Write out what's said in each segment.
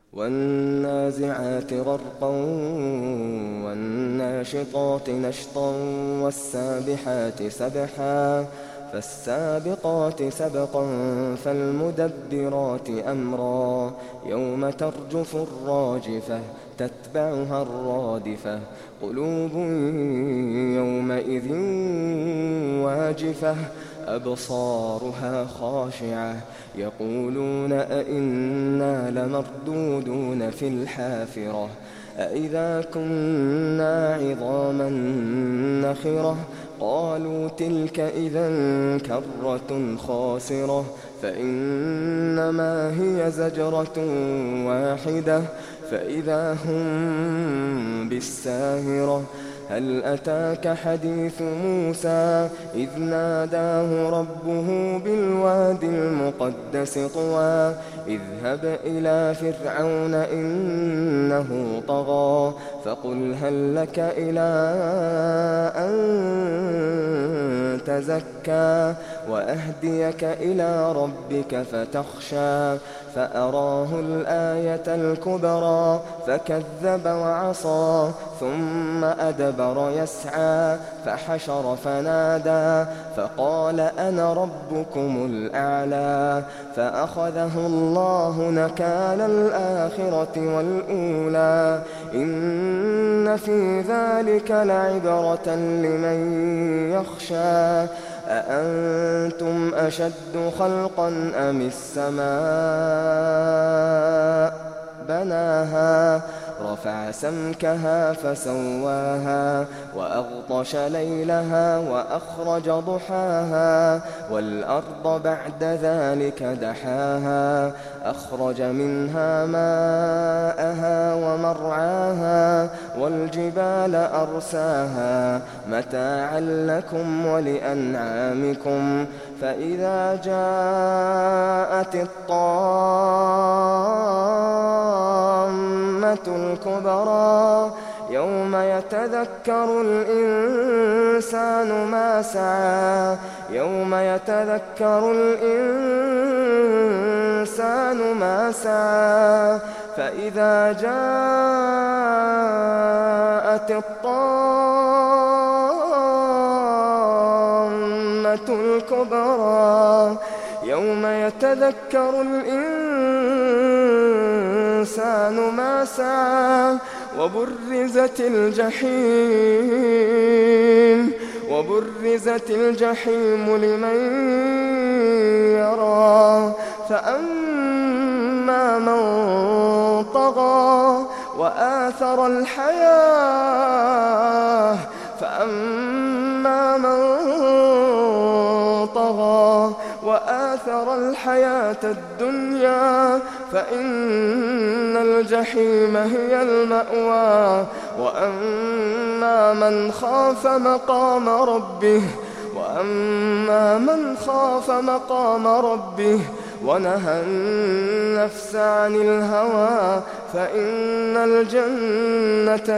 والنازعات غرقا والناشطات نشطا والسابحات سبحا فالسابقات سبقا فالمدبرات أمرا يوم ترجف الراجفة تتبعها الرادفة قلوب يومئذ واجفة أبصارها خاشعة يقولون أئنا لمردودون في الحافرة أئذا كنا عظاما نخرة قالوا تلك إذا كرة خاسرة فإنما هي زجرة واحدة فإذا هم بالساهرة هل أتاك حديث موسى إذ ناداه ربه بالوادي المقدس طوى اذهب إلى فرعون إنه طغى فقل هل لك إلى أن تزكى وأهديك إلى ربك فتخشى فأراه الآية الكبرى فكذب وعصى ثم أدبر يسعى فحشر فنادى فقال أنا ربكم الأعلى فأخذه الله نكال الآخرة والأولى إن في ذلك لعبرة لمن يخشى أأنتم أشد خلقا أم السماء بناها رفع سمكها فسواها وأغطش ليلها وأخرج ضحاها والأرض بعد ذلك دحاها أخرج منها ماءها ومرعاها والجبال أرساها متاعا لكم ولأنعامكم فإذا جاءت الطامة الكبرى يوم يتذكر الإنسان ما سعى يوم يتذكر الإنسان ما سعى فإذا جاءت الطامة الكبرى يوم يتذكر الإنسان ما سعى وبرزت الجحيم لمن يرى فأما من طغى وآثر الحياة الدنيا فإن الجحيم هي المأوى وأما من خاف مقام ربه ونهى النفس عن الهوى فإن الجنة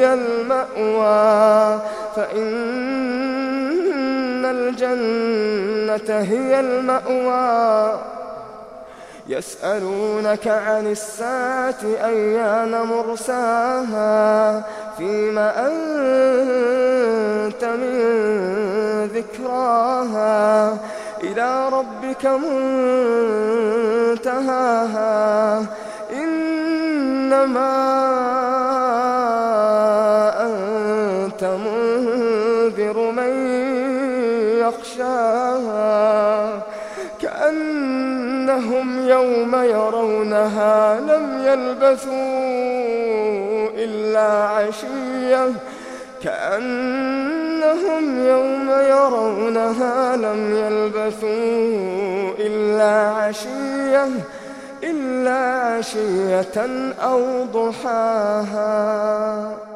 هي المأوى يسألونك عن الساعة أيان مرساها فيما أنت من ذكراها إلى ربك منتهاها إنما أنت منذر من يخشاها كأنهم يوم يرونها لم يلبثوا إلا عشية أو ضحاها.